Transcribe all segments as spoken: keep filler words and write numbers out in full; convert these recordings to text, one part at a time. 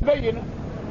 بينة.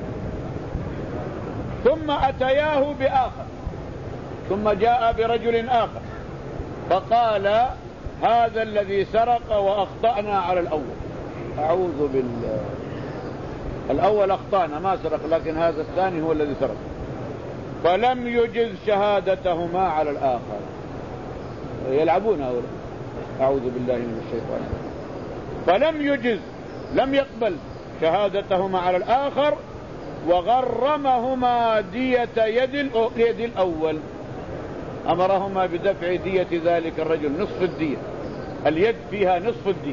ثم أتياه بآخر، ثم جاء برجل آخر فقال هذا الذي سرق وأخطأنا على الأول. أعوذ بالله، الأول أخطأنا ما سرق، لكن هذا الثاني هو الذي سرق. فلم يجز شهادتهما على الآخر. يلعبون هؤلاء، أعوذ بالله من الشيطان. فلم يجز، لم يقبل شهادتهما على الآخر، وغرمهما دية يد اليد الأول. أمرهما بدفع دية ذلك الرجل نصف الدية، اليد فيها نصف الدية.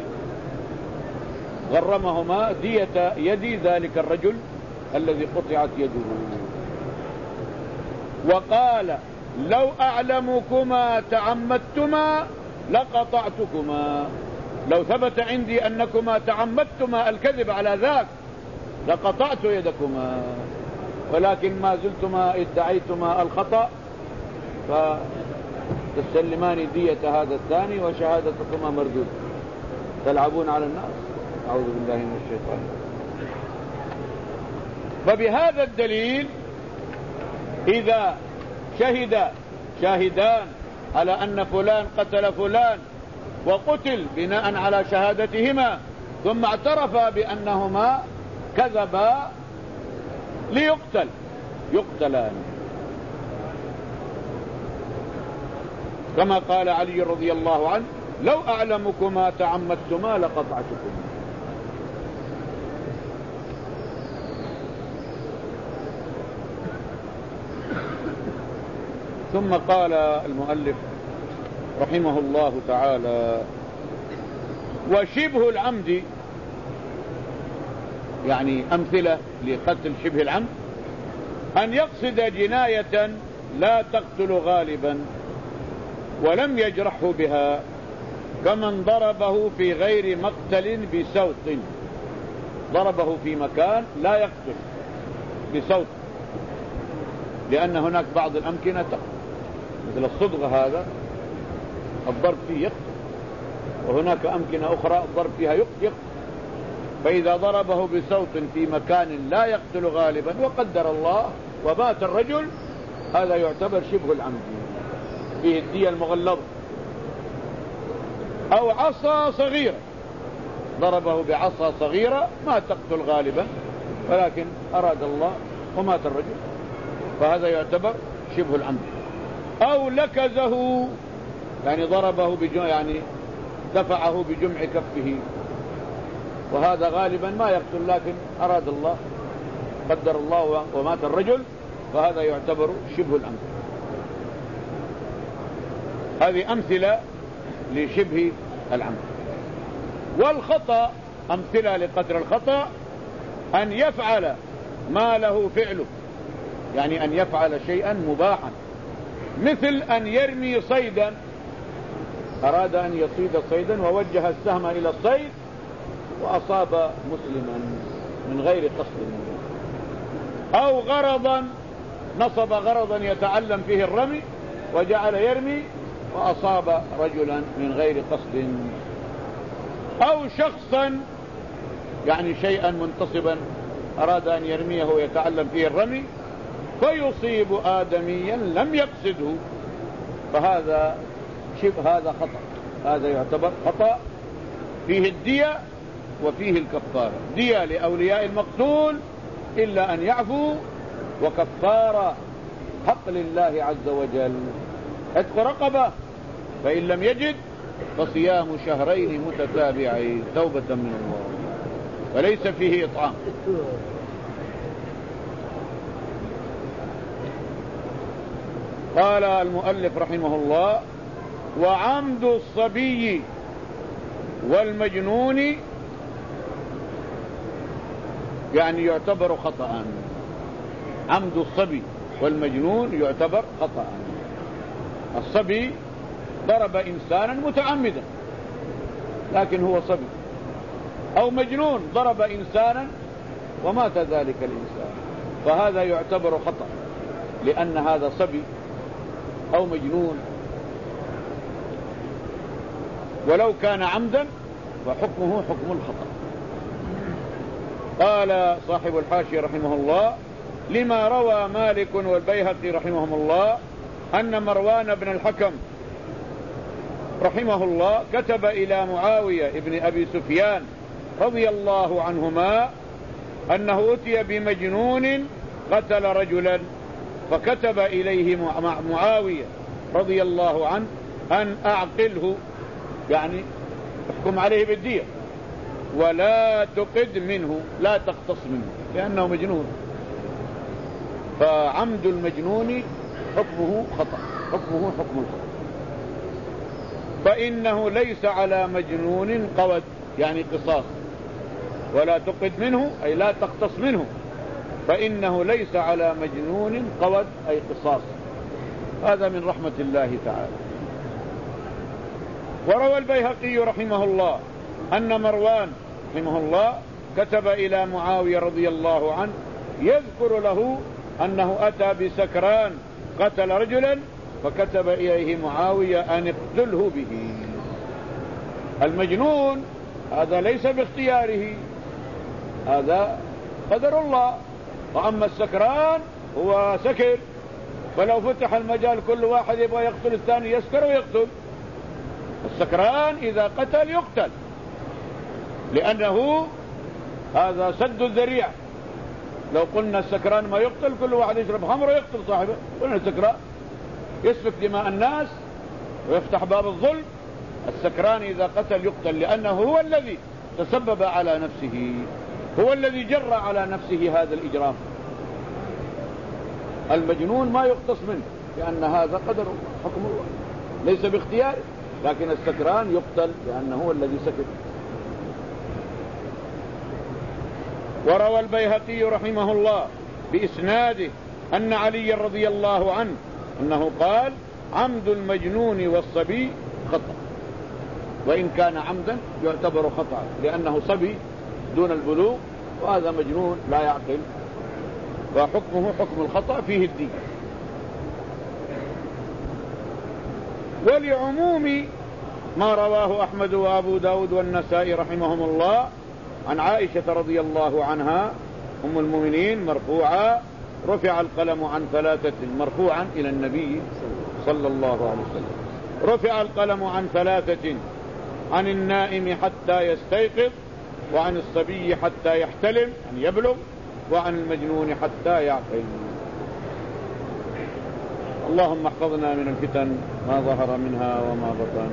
غرمهما دية يد ذلك الرجل الذي قطعت يده. وقال لو أعلمكما تعمدتما لقطعتكما. لو ثبت عندي أنكما تعمدتما الكذب على ذاك لقطعت يدكما، ولكن ما زلتما ادعيتما الخطأ فتسلمان دية هذا الثاني وشهادتكما مردود. تلعبون على الناس، أعوذ بالله من الشيطان. فبهذا الدليل إذا شهد شاهدان على أن فلان قتل فلان وقتل بناء على شهادتهما، ثم اعترفا بأنهما كذبا ليقتل، يقتلان. كما قال علي رضي الله عنه لو أعلمكما تعمدتما لقطعتكما. ثم قال المؤلف رحمه الله تعالى وشبه العمد، يعني أمثلة لقتل شبه العمد، أن يقصد جناية لا تقتل غالبا ولم يجرحه بها، كمن ضربه في غير مقتل بسوط. ضربه في مكان لا يقتل بسوط، لأن هناك بعض الأمكنة تقتل، مثل الصدغة هذا الضرب فيه يقتل، وهناك أمكنة أخرى الضرب فيها يقتل. فإذا ضربه بسوط في مكان لا يقتل غالبا وقدر الله ومات الرجل، هذا يعتبر شبه العمد فيه الدية المغلظة. أو عصا صغيرة، ضربه بعصا صغيرة ما تقتل غالبا ولكن أراد الله ومات الرجل، فهذا يعتبر شبه العمد. أو لكزه، يعني ضربه بجمع، يعني دفعه بجمع كفه، وهذا غالبا ما يقتل لكن أراد الله قدر الله ومات الرجل، فهذا يعتبر شبه العمد. هذه أمثلة لشبه العمد. والخطأ أمثلة لقتل الخطأ أن يفعل ما له فعله، يعني أن يفعل شيئا مباحا، مثل أن يرمي صيدا، أراد أن يصيد صيدا ووجه السهم إلى الصيد وأصاب مسلما من غير قصد، أو غرضا نصب غرضا يتعلم فيه الرمي وجعل يرمي وأصاب رجلا من غير قصد، أو شخصا يعني شيئا منتصبا أراد أن يرميه ويتعلم فيه الرمي فيصيب آدميا لم يقصده، فهذا شبه هذا خطأ. هذا يعتبر خطأ فيه الدية وفيه الكفارة. دية لأولياء المقتول إلا أن يعفوا، وكفارة حق لله عز وجل عتق رقبة، فإن لم يجد فصيام شهرين متتابعين توبة من الله، فليس فيه إطعام. قال المؤلف رحمه الله وعمد الصبي والمجنون يعني يعتبر خطأ. عمد الصبي والمجنون يعتبر خطأ. الصبي ضرب إنسانا متعمدا لكن هو صبي، أو مجنون ضرب إنسانا ومات ذلك الإنسان، فهذا يعتبر خطأ لأن هذا صبي أو مجنون. ولو كان عمدا فحكمه حكم الخطأ. قال صاحب الحاشية رحمه الله: لما روى مالك والبيهقي رحمهم الله أن مروان بن الحكم رحمه الله كتب إلى معاوية ابن أبي سفيان رضي الله عنهما أنه أتي بمجنون قتل رجلا، فكتب إليه معاوية رضي الله عنه أن أعقله، يعني احكم عليه بالدية ولا تقد منه، لا تقتص منه لأنه مجنون. فعمد المجنون حكمه خطأ، حكمه حكم الخطأ، فإنه ليس على مجنون قود، يعني قصاص. ولا تقد منه أي لا تقتص منه، فإنه ليس على مجنون قود أي قصاص. هذا من رحمة الله تعالى. وروى البيهقي رحمه الله أن مروان رحمه الله كتب إلى معاوية رضي الله عنه يذكر له أنه أتى بسكران قتل رجلا، فكتب إليه معاوية أن اقتله به. المجنون هذا ليس باختياره، هذا قدر الله. وأما السكران هو سكر، فلو فتح المجال كل واحد يبغى يقتل الثاني يسكر ويقتل. السكران إذا قتل يقتل، لأنه هذا سد الذريعة. لو قلنا السكران ما يقتل، كل واحد يشرب خمر ويقتل صاحبه. قلنا السكران يسفك دماء الناس ويفتح باب الظلم. السكران إذا قتل يقتل، لأنه هو الذي تسبب على نفسه، هو الذي جرى على نفسه هذا الإجرام. المجنون ما يقتص منه، لأن هذا قدر حكم الله ليس باختياره، لكن السكران يقتل لأنه هو الذي سكر. وروى البيهقي رحمه الله بإسناده أن علي رضي الله عنه أنه قال: عمد المجنون والصبي خطأ، وإن كان عمدا يعتبر خطأ، لأنه صبي دون البلوغ، وهذا مجنون لا يعقل، وحكمه حكم الخطأ فيه الدين. ولعموم ما رواه أحمد وأبو داود والنسائي رحمهم الله عن عائشة رضي الله عنها أم المؤمنين مرفوعا: رفع القلم عن ثلاثة، مرفوعا إلى النبي صلى الله عليه وسلم: رفع القلم عن ثلاثة: عن النائم حتى يستيقظ، وعن الصبي حتى يحتلم أن يبلغ، وعن المجنون حتى يعقل. اللهم احفظنا من الفتن ما ظهر منها وما بطن.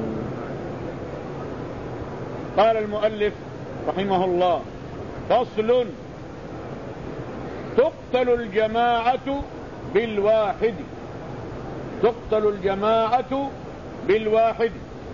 قال المؤلف رحمه الله: فصل: تقتل الجماعة بالواحد، تقتل الجماعة بالواحد.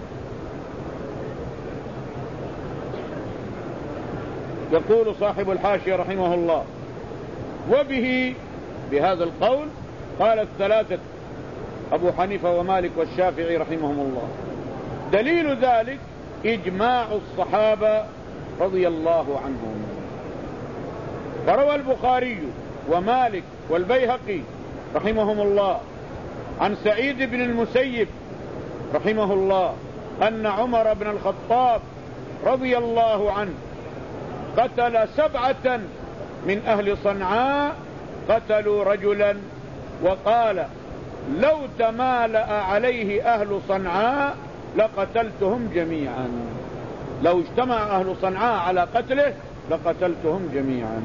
يقول صاحب الحاشية رحمه الله: وبه، بهذا القول، قال الثلاثة أبو حنيفة ومالك والشافعي رحمهم الله. دليل ذلك إجماع الصحابة رضي الله عنهم. فروى البخاري ومالك والبيهقي رحمهم الله عن سعيد بن المسيب رحمه الله أن عمر بن الخطاب رضي الله عنه قتل سبعة من أهل صنعاء قتلوا رجلا، وقال: لو تمالأ عليه أهل صنعاء لقتلتهم جميعا، لو اجتمع أهل صنعاء على قتله لقتلتهم جميعا.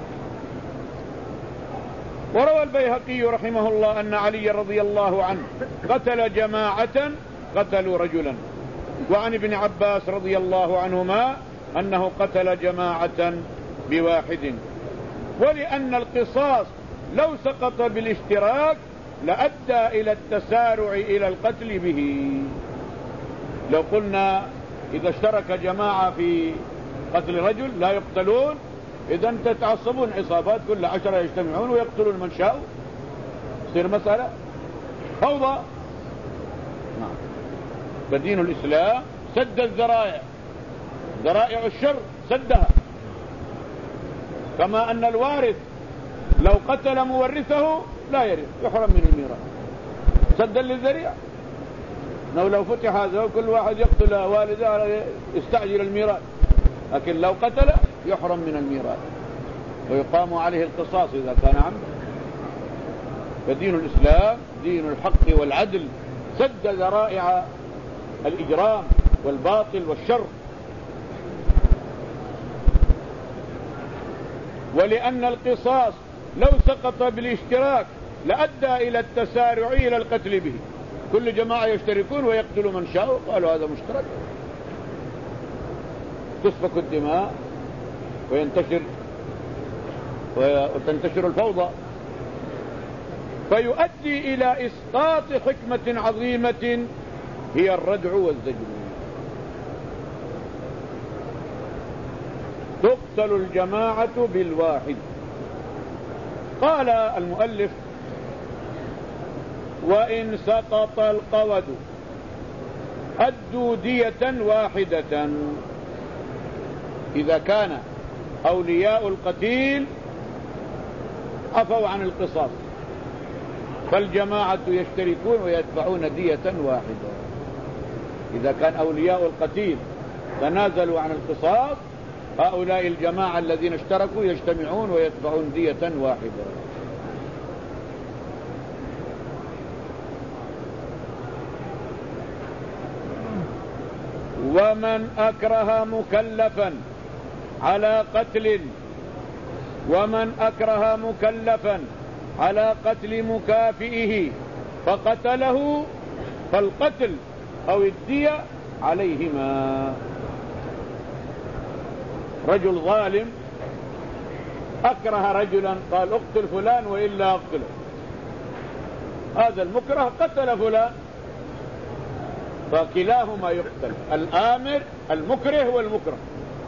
وروى البيهقي رحمه الله أن علي رضي الله عنه قتل جماعة قتلوا رجلا، وعن ابن عباس رضي الله عنهما أنه قتل جماعة بواحد. ولأن القصاص لو سقط بالاشتراك لأدى إلى التسارع إلى القتل به. لو قلنا إذا اشترك جماعة في قتل رجل لا يقتلون، إذا تتعصبون عصابات كل عشرة يجتمعون ويقتلون من شاء، تصير مسألة فوضى. نعم. فدين الإسلام سد الذرائع، ذرائع الشر سدها. كما أن الوارث لو قتل مورثه لا يرث، يحرم من الميراث سدا للذريعة. لو لو فتح هذا وكل واحد يقتل والده يستعجل الميراث، لكن لو قتل يحرم من الميراث. ويقام عليه القصاص إذا كان عمدا. فدين الإسلام دين الحق والعدل، سد ذرائع الإجرام والباطل والشر. ولأن القصاص لو سقط بالاشتراك لأدى إلى التسارع إلى القتل به. كل جماعة يشتركون ويقتلوا من شاء، قالوا هذا مشترك، تسفك الدماء وينتشر وتنتشر الفوضى، فيؤدي إلى إسقاط حكمة عظيمة هي الردع والزجر. تقتل الجماعة بالواحد. قال المؤلف: وإن سقط القود أدوا دية واحدة. إذا كان أولياء القتيل عفوا عن القصاص فالجماعة يشتركون ويدفعون دية واحدة. إذا كان أولياء القتيل تنازلوا عن القصاص هؤلاء الجماعة الذين اشتركوا يجتمعون ويدفعون دية واحدة. ومن أكره مكلفا على قتل ومن أكره مكلفا على قتل مكافئه فقتله فالقتل أو الدية عليهما. رجل ظالم أكره رجلا قال اقتل فلان وإلا أقتله، هذا المكره قتل فلان، فكلاهما يقتل، الآمر المكره والمكره.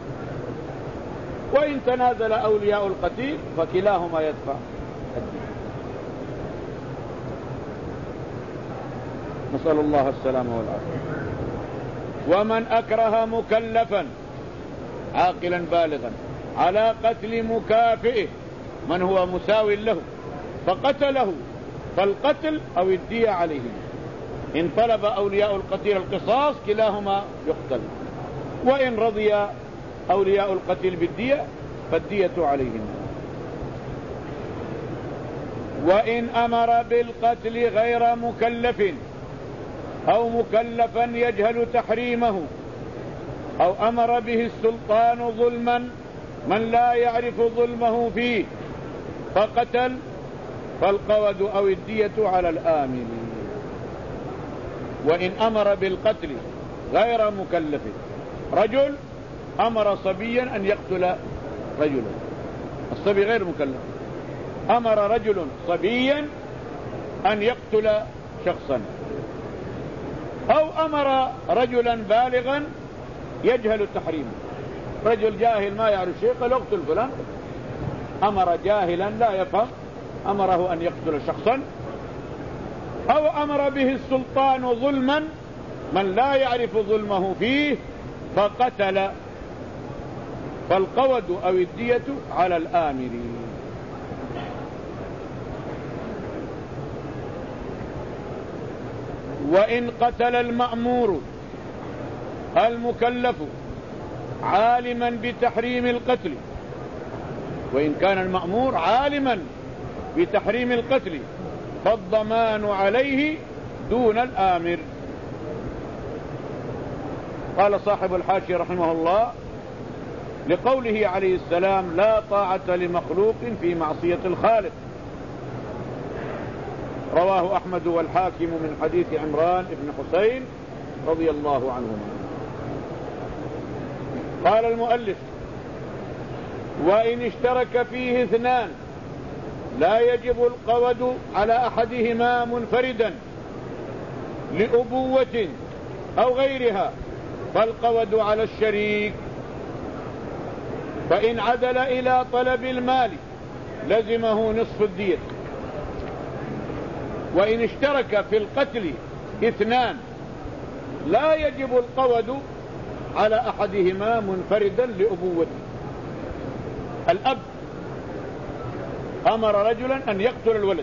وإن تنازل أولياء القتيل فكلاهما يدفع الدين. نسأل الله السلامة والعافية. ومن أكره مكلفا عاقلا بالغا على قتل مكافئه من هو مساو له فقتله فالقتل أو الدية عليه. إن طلب أولياء القتيل القصاص كلاهما يقتل، وإن رضي أولياء القتيل بالدية فالدية عليهم. وإن أمر بالقتل غير مكلف أو مكلفا يجهل تحريمه أو أمر به السلطان ظلما من لا يعرف ظلمه فيه فقتل فالقود أو الدية على الآمر. وإن أمر بالقتل غير مكلف، رجل أمر صبيا أن يقتل رجلا، الصبي غير مكلف، أمر رجل صبيا أن يقتل شخصا، أو أمر رجلا بالغا يجهل التحريم، رجل جاهل ما يعرف شيء قال اقتل فلان، أمر جاهلا لا يفهم أمره أن يقتل شخصا، أو أمر به السلطان ظلما من لا يعرف ظلمه فيه فقتل فالقود أو الدية على الآمر. وإن قتل المأمور المكلف عالما بتحريم القتل، وإن كان المأمور عالما بتحريم القتل فالضمان عليه دون الآمر. قال صاحب الحاشية رحمه الله: لقوله عليه السلام: لا طاعة لمخلوق في معصية الخالق. رواه أحمد والحاكم من حديث عمران بن حسين رضي الله عنهما. قال المؤلف: وإن اشترك فيه اثنان لا يجب القود على أحدهما منفردا لأبوة أو غيرها فالقود على الشريك، فإن عدل إلى طلب المال لزمه نصف الدية. وإن اشترك في القتل اثنان لا يجب القود على أحدهما منفردا لأبوته. الأب أمر رجلا أن يقتل الولد،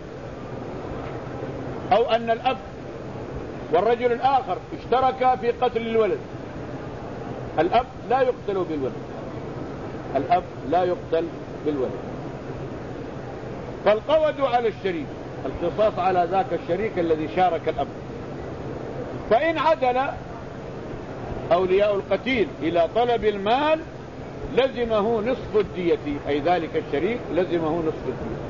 أو أن الأب والرجل الآخر اشتركا في قتل الولد، الأب لا يقتل بالولد، الأب لا يقتل بالولد، فالقود على الشريك، القصاص على ذاك الشريك الذي شارك الأب. فإن عدل أولياء القتيل إلى طلب المال لزمه نصف الدية، أي ذلك الشريك لزمه نصف الدية.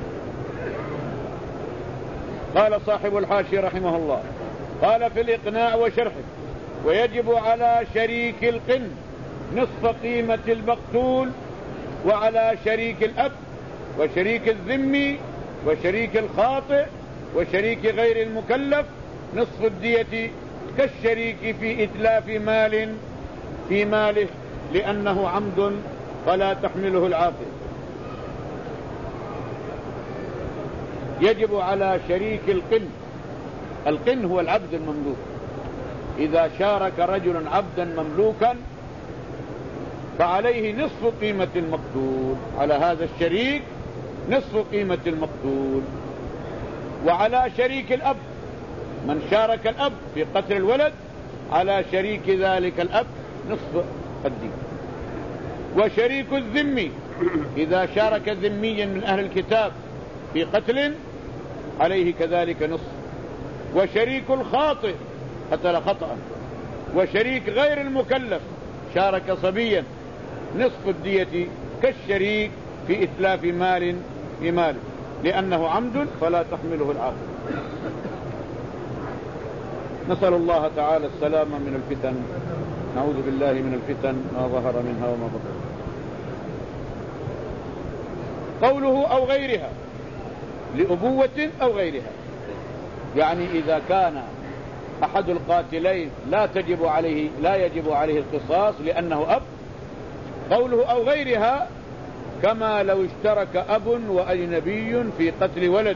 قال صاحب الحاشية رحمه الله: قال في الإقناع وشرحه: ويجب على شريك القن نصف قيمة المقتول، وعلى شريك الأب وشريك الذمي وشريك الخاطئ وشريك غير المكلف نصف الدية كالشريك في إتلاف مال في ماله، لأنه عمد فلا تحمله العاقل. يجب على شريك القن، القن هو العبد المملوك، إذا شارك رجل عبدا مملوكا فعليه نصف قيمة المقتول، على هذا الشريك نصف قيمة المقتول. وعلى شريك الأب، من شارك الأب في قتل الولد على شريك ذلك الأب نصف الدين. وشريك الذمي إذا شارك ذميا من أهل الكتاب في قتل عليه كذلك نصف. وشريك الخاطئ قتل خطأ، وشريك غير المكلف شارك صبيا نصف الدية كالشريك في إتلاف مال في ماله، لأنه عمد فلا تحمله العاقل. نسأل الله تعالى السلامة من الفتن، نعوذ بالله من الفتن ما ظهر منها وما بطن. قوله أو غيرها لأبوة أو غيرها، يعني إذا كان أحد القاتلين لا تجب عليه لا يجب عليه القصاص لأنه أب. قوله أو غيرها كما لو اشترك أب وأجنبي في قتل ولد،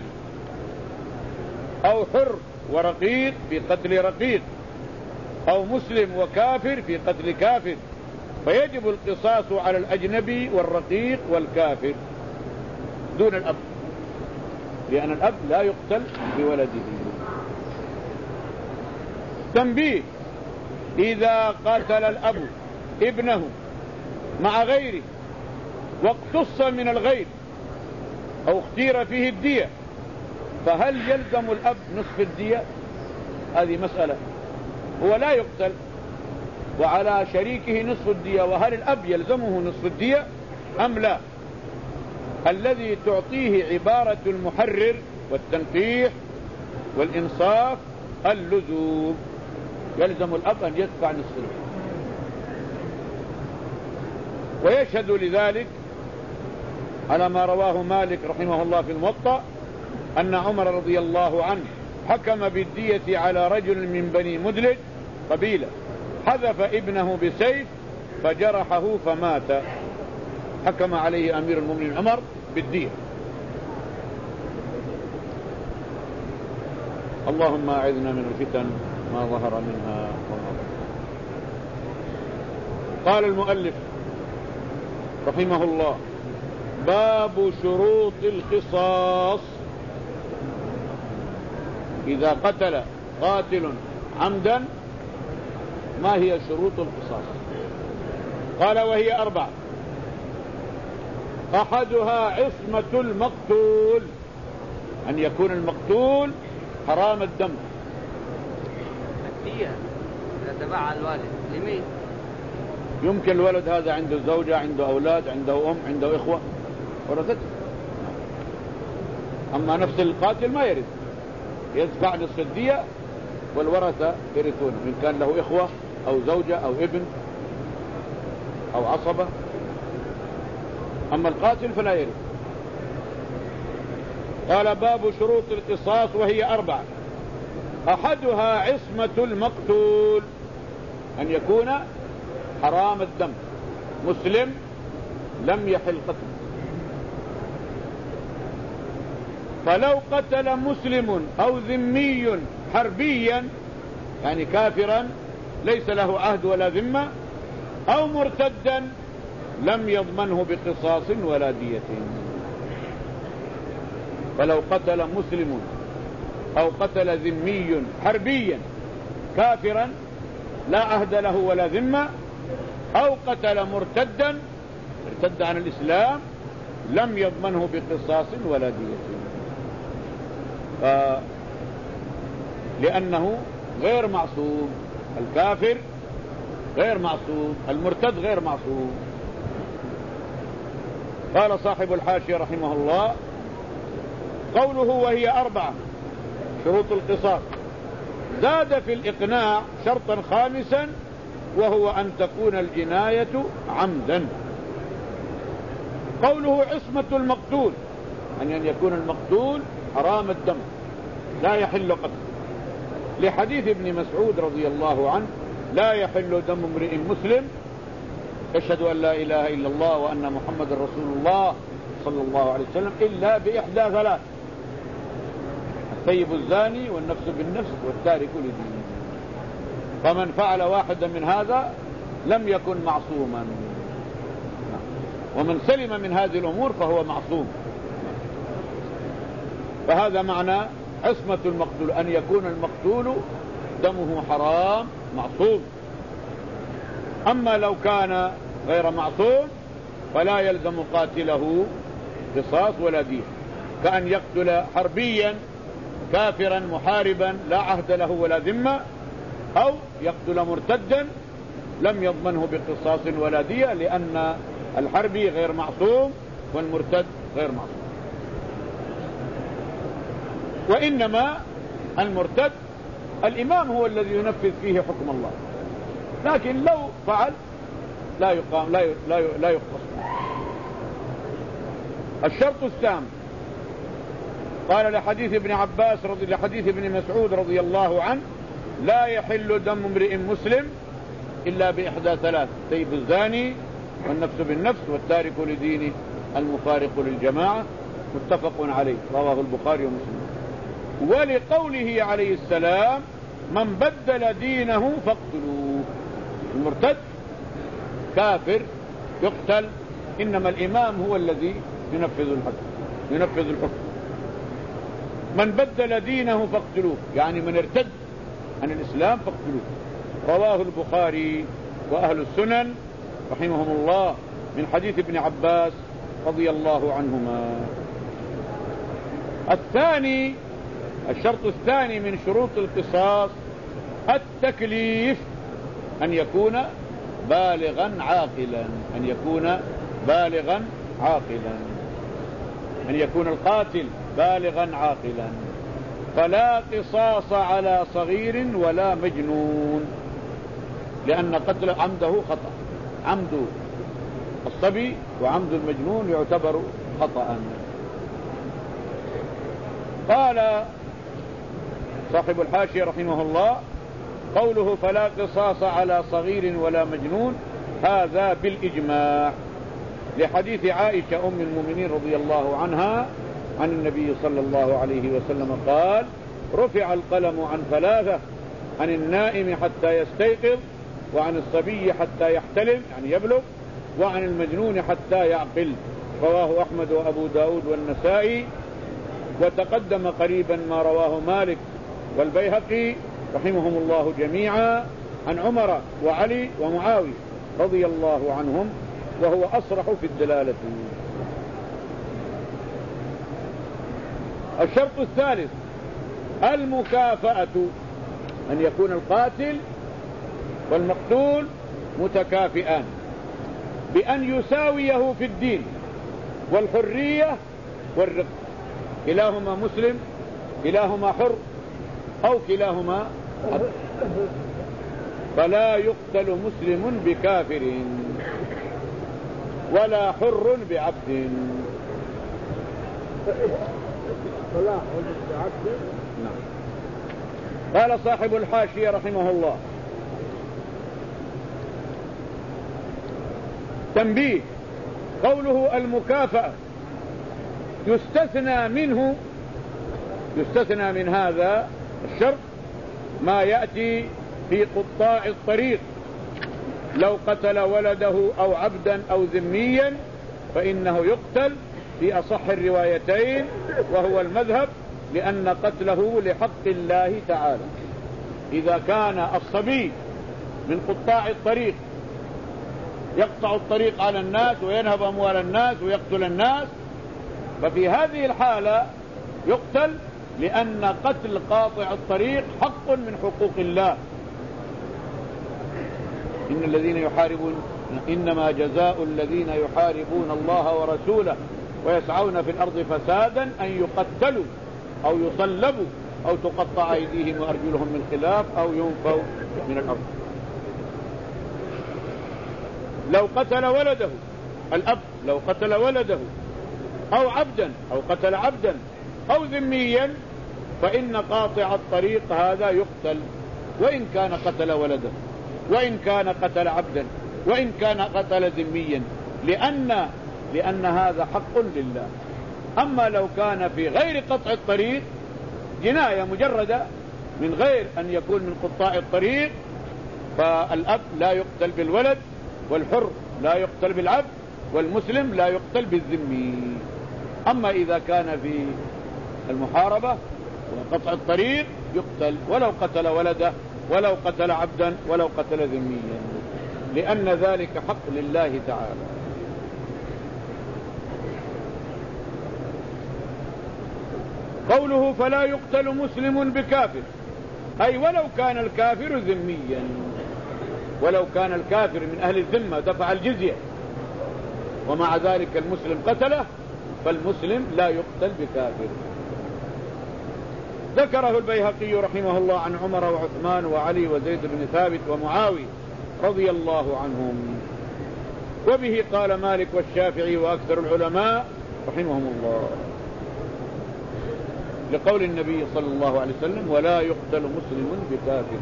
أو حر ورقيق في قتل رقيق، أو مسلم وكافر في قتل كافر، فيجب القصاص على الأجنبي والرقيق والكافر دون الأب، لأن الأب لا يقتل بولده. تنبيه: إذا قتل الأب ابنه مع غيره واقتص من الغير أو اختير فيه الدية، فهل يلزم الأب نصف الدية؟ هذه مسألة. هو لا يقتل وعلى شريكه نصف الدية، وهل الأب يلزمه نصف الدية أم لا؟ الذي تعطيه عبارة المحرر والتنقيح والإنصاف اللزوم، يلزم الأب أن يدفع نصف الدية. ويشهد لذلك على ما رواه مالك رحمه الله في الموطأ أن عمر رضي الله عنه حكم بالدية على رجل من بني مدلج قبيلة، حذف ابنه بسيف فجرحه فمات، حكم عليه أمير المؤمنين عمر بالدية. اللهم أعذنا من الفتن ما ظهر منها وما بطن. قال المؤلف رحمه الله: باب شروط القصاص. إذا قتل قاتل عمدا ما هي شروط القصاص؟ قال: وهي أربعة: أحدها عصمة المقتول، أن يكون المقتول حرام الدم. الدية إذا تبع الوالد لمين؟ يمكن الولد هذا عنده زوجة، عنده أولاد، عنده أم، عنده إخوة ورثته، أما نفس القاتل ما يرث، يدفع نصف الدية والورثة يرثونه إن كان له إخوة أو زوجة أو ابن أو عصبة، أما القاتل فلا يرث. قال: باب شروط القصاص وهي أربعة: أحدها عصمة المقتول، أن يكون حرام الدم، مسلم لم يحل قتله. فلو قتل مسلم أو ذمي حربيا، يعني كافرا ليس له عهد ولا ذمة، أو مرتدا لم يضمنه بقصاص ولا دية. فلو قتل مسلم أو قتل ذمي حربيا كافرا لا عهد له ولا ذمة، أو قتل مرتدا ارتد عن الإسلام لم يضمنه بقصاص ولا دية، ف... لأنه غير معصوم. الكافر غير معصوم، المرتد غير معصوم. قال صاحب الحاشية رحمه الله: قوله وهي أربعة شروط القصاص، زاد في الإقناع شرطا خامسا وهو أن تكون الجناية عمدا. قوله عصمة المقتول، يعني أن يكون المقتول حرام الدم لا يحل قتله، لحديث ابن مسعود رضي الله عنه: لا يحل دم امرئ مسلم يشهد أن لا إله إلا الله وأن محمد رسول الله صلى الله عليه وسلم إلا بإحدى ثلاث: الثيب الزاني والنفس بالنفس والتارك لدينه. فمن فعل واحدا من هذا لم يكن معصوما، ومن سلم من هذه الأمور فهو معصوم. فهذا معنى عصمة المقتول، أن يكون المقتول دمه حرام معصوم. أما لو كان غير معصوم فلا يلزم قاتله قصاص ولا دية، كأن يقتل حربيا كافرا محاربا لا عهد له ولا ذمة، أو يقتل مرتدا لم يضمنه بقصاص ولا دية، لأن الحربي غير معصوم والمرتد غير معصوم. وإنما المرتد الإمام هو الذي ينفذ فيه حكم الله، لكن لو فعل لا يقام لا لا لا يقتص. الشرط الثامن قال لحديث ابن عباس رضي لحديث ابن مسعود رضي الله عنه: لا يحل دم امرئ مسلم إلا بإحدى ثلاث: الثيب الزاني والنفس بالنفس والتارك لدينه المفارق للجماعة. متفق عليه، رواه البخاري ومسلم. ولقوله عليه السلام: من بدل دينه فاقتلوه. المرتد كافر يقتل، إنما الإمام هو الذي ينفذ الحكم ينفذ الحكم من بدل دينه فاقتلوه، يعني من ارتد عن الإسلام فاقتلوه. رواه البخاري وأهل السنن رحمهم الله من حديث ابن عباس رضي الله عنهما. الثاني الشرط الثاني من شروط القصاص التكليف، أن يكون بالغا عاقلا أن يكون بالغا عاقلا أن يكون القاتل بالغا عاقلا. فلا قصاص على صغير ولا مجنون، لأن قتل عمده خطأ، عمد الصبي وعمد المجنون يعتبر خطأ. قال صاحب الحاشية رحمه الله: قوله فلا قصاص على صغير ولا مجنون هذا بالإجماع، لحديث عائشة أم المؤمنين رضي الله عنها عن النبي صلى الله عليه وسلم قال: رفع القلم عن ثلاثة: عن النائم حتى يستيقظ، وعن الصبي حتى يحتلم يعني يبلغ، وعن المجنون حتى يعقل. رواه أحمد وأبو داود والنسائي. وتقدم قريبا ما رواه مالك والبيهقي رحمهم الله جميعا عن عمر وعلي ومعاوية رضي الله عنهم، وهو أصرح في الدلالة. الشرط الثالث المكافأة، أن يكون القاتل والمقتول متكافئان بأن يساويه في الدين والحرية والرق، كلاهما مسلم، كلاهما حر، أو كلاهما عبد. فلا يقتل مسلم بكافر ولا حر بعبد. نعم. قال صاحب الحاشية رحمه الله: تنبيه، قوله المكافأة يستثنى منه يستثنى من هذا الشرط ما يأتي في قطاع الطريق، لو قتل ولده أو عبدا أو ذميا فإنه يقتل في أصح الروايتين وهو المذهب، لأن قتله لحق الله تعالى. إذا كان الصبي من قطاع الطريق يقطع الطريق على الناس وينهب أموال الناس ويقتل الناس، ففي هذه الحالة يقتل، لأن قتل قاطع الطريق حق من حقوق الله. إن الذين يحاربون إنما جزاء الذين يحاربون الله ورسوله ويسعون في الأرض فسادا أن يقتلوا أو يصلبوا أو تقطع أيديهم وأرجلهم من خلاف أو ينفوا من الأرض. لو قتل ولده الأب، لو قتل ولده أو عبدا أو قتل عبدا أو ذميا، فإن قاطع الطريق هذا يقتل، وإن كان قتل ولده، وإن كان قتل عبدا، وإن كان قتل ذميا، لأن لأن هذا حق لله. أما لو كان في غير قطع الطريق جناية مجردة من غير أن يكون من قطاع الطريق، فالأب لا يقتل بالولد، والحر لا يقتل بالعبد، والمسلم لا يقتل بالذمي. أما إذا كان في المحاربة وقطع الطريق يقتل، ولو قتل ولده، ولو قتل عبدا، ولو قتل ذميا، لأن ذلك حق لله تعالى. قوله فلا يقتل مسلم بكافر، أي ولو كان الكافر ذميا، ولو كان الكافر من أهل الذمة دفع الجزية ومع ذلك المسلم قتله، فالمسلم لا يقتل بكافر. ذكره البيهقي رحمه الله عن عمر وعثمان وعلي وزيد بن ثابت ومعاوية رضي الله عنهم. وبه قال مالك والشافعي وأكثر العلماء رحمهم الله، لقول النبي صلى الله عليه وسلم ولا يقتل مسلم بكافر.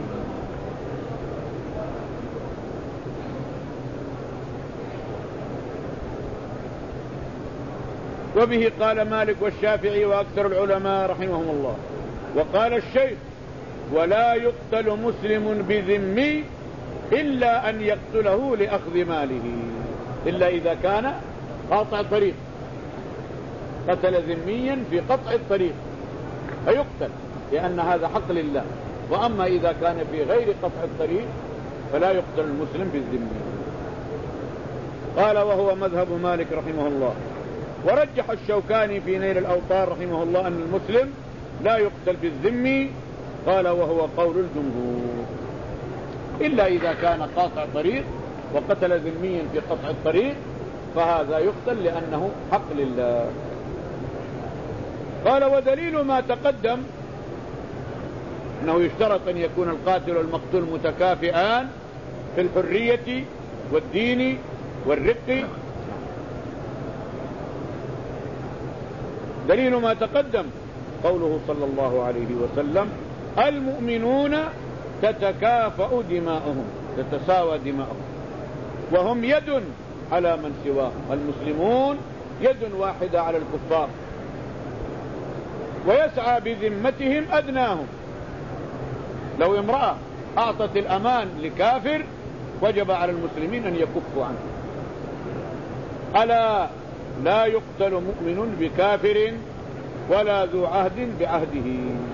وبه قال مالك والشافعي وأكثر العلماء رحمهم الله. وقال الشيخ ولا يقتل مسلم بذمي إلا أن يقتله لأخذ ماله، إلا إذا كان قاطع طريق، قتل ذميا في قطع الطريق فيقتل، لأن هذا حق لله. وأما إذا كان في غير قطع الطريق فلا يقتل المسلم بالذمي. قال وهو مذهب مالك رحمه الله. ورجح الشوكاني في نيل الأوطار رحمه الله أن المسلم لا يقتل بالذمي، قال وهو قول الجمهور، إلا إذا كان قاطع طريق وقتل ذميا في قطع الطريق فهذا يقتل لأنه حق لله. قال ودليل ما تقدم أنه يشترط أن يكون القاتل والمقتول متكافئان في الحرية والدين والرق. دليل ما تقدم قوله صلى الله عليه وسلم المؤمنون تتكافأ دماؤهم، تتساوى دماؤهم، وهم يد على من سواهم. المسلمون يد واحدة على الكفار، ويسعى بذمتهم أدناهم. لو امرأة أعطت الأمان لكافر وجب على المسلمين أن يكفوا عنه. ألا لا يقتل مؤمن بكافر ولا ذو عهد بعهده.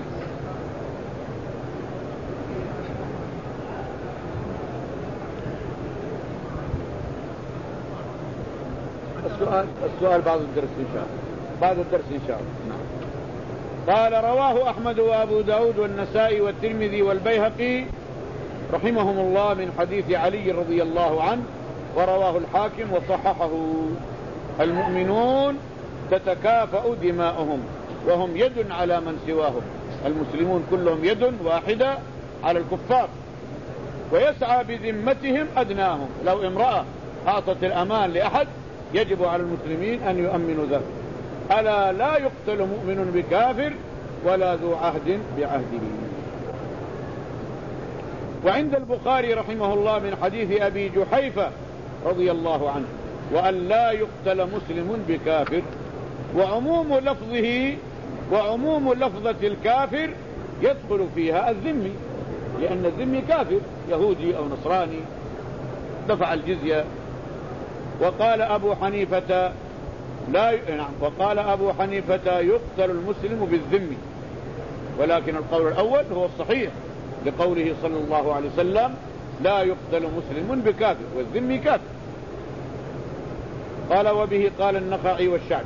السؤال السؤال بعد الدرس إن شاء الله، بعد الدرس إن شاء الله. نعم. قال رواه أحمد وأبو داود والنسائي والترمذي والبيهقي رحمهم الله من حديث علي رضي الله عنه، ورواه الحاكم وصححه. المؤمنون تتكافأ دماؤهم وهم يد على من سواهم. المسلمون كلهم يد واحدة على الكفار، ويسعى بذمتهم أدناهم. لو امرأة أعطت الأمان لأحد يجب على المسلمين أن يؤمنوا ذلك. ألا لا يقتل مؤمن بكافر ولا ذو عهد بعهده. وعند البخاري رحمه الله من حديث أبي جحيفة رضي الله عنه وأن لا يقتل مسلم بكافر، وعموم لفظه وعموم لفظة الكافر يدخل فيها الذمي، لأن الذمي كافر يهودي أو نصراني دفع الجزية. وقال أبو حنيفة لا ي... نعم وقال أبو حنيفة يقتل المسلم بالذمي، ولكن القول الأول هو الصحيح لقوله صلى الله عليه وسلم لا يقتل مسلم بكافر، والذمي كافر. قال وبه قال النخعي والشعبي.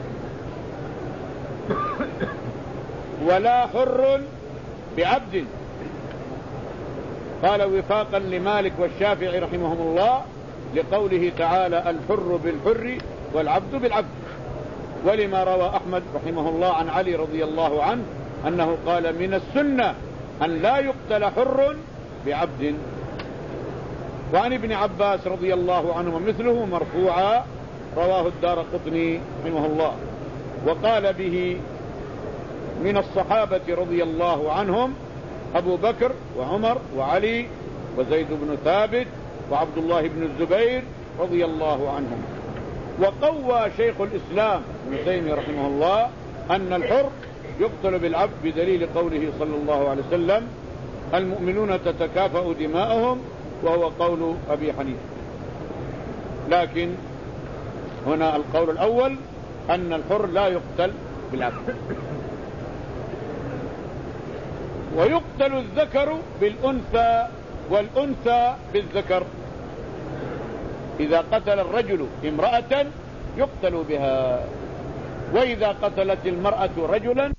ولا حر بعبد، قال وفاقا لمالك والشافعي رحمهم الله لقوله تعالى الحر بالحر والعبد بالعبد، ولما روى أحمد رحمه الله عن علي رضي الله عنه أنه قال من السنة أن لا يقتل حر بعبد. وعن ابن عباس رضي الله عنه مثله مرفوعا رواه الدارقطني رحمه الله، وقال به من الصحابة رضي الله عنهم أبو بكر وعمر وعلي وزيد بن ثابت وعبد الله بن الزبير رضي الله عنهم. وقوى شيخ الإسلام ابن تيمية رحمه الله أن الحر يقتل بالعبد بدليل قوله صلى الله عليه وسلم المؤمنون تتكافأ دماءهم، وهو قول أبي حنيفة. لكن هنا القول الأول أن الحر لا يقتل بالعبد. ويقتل الذكر بالأنثى والأنثى بالذكر، إذا قتل الرجل امرأة يقتل بها، وإذا قتلت المرأة رجلا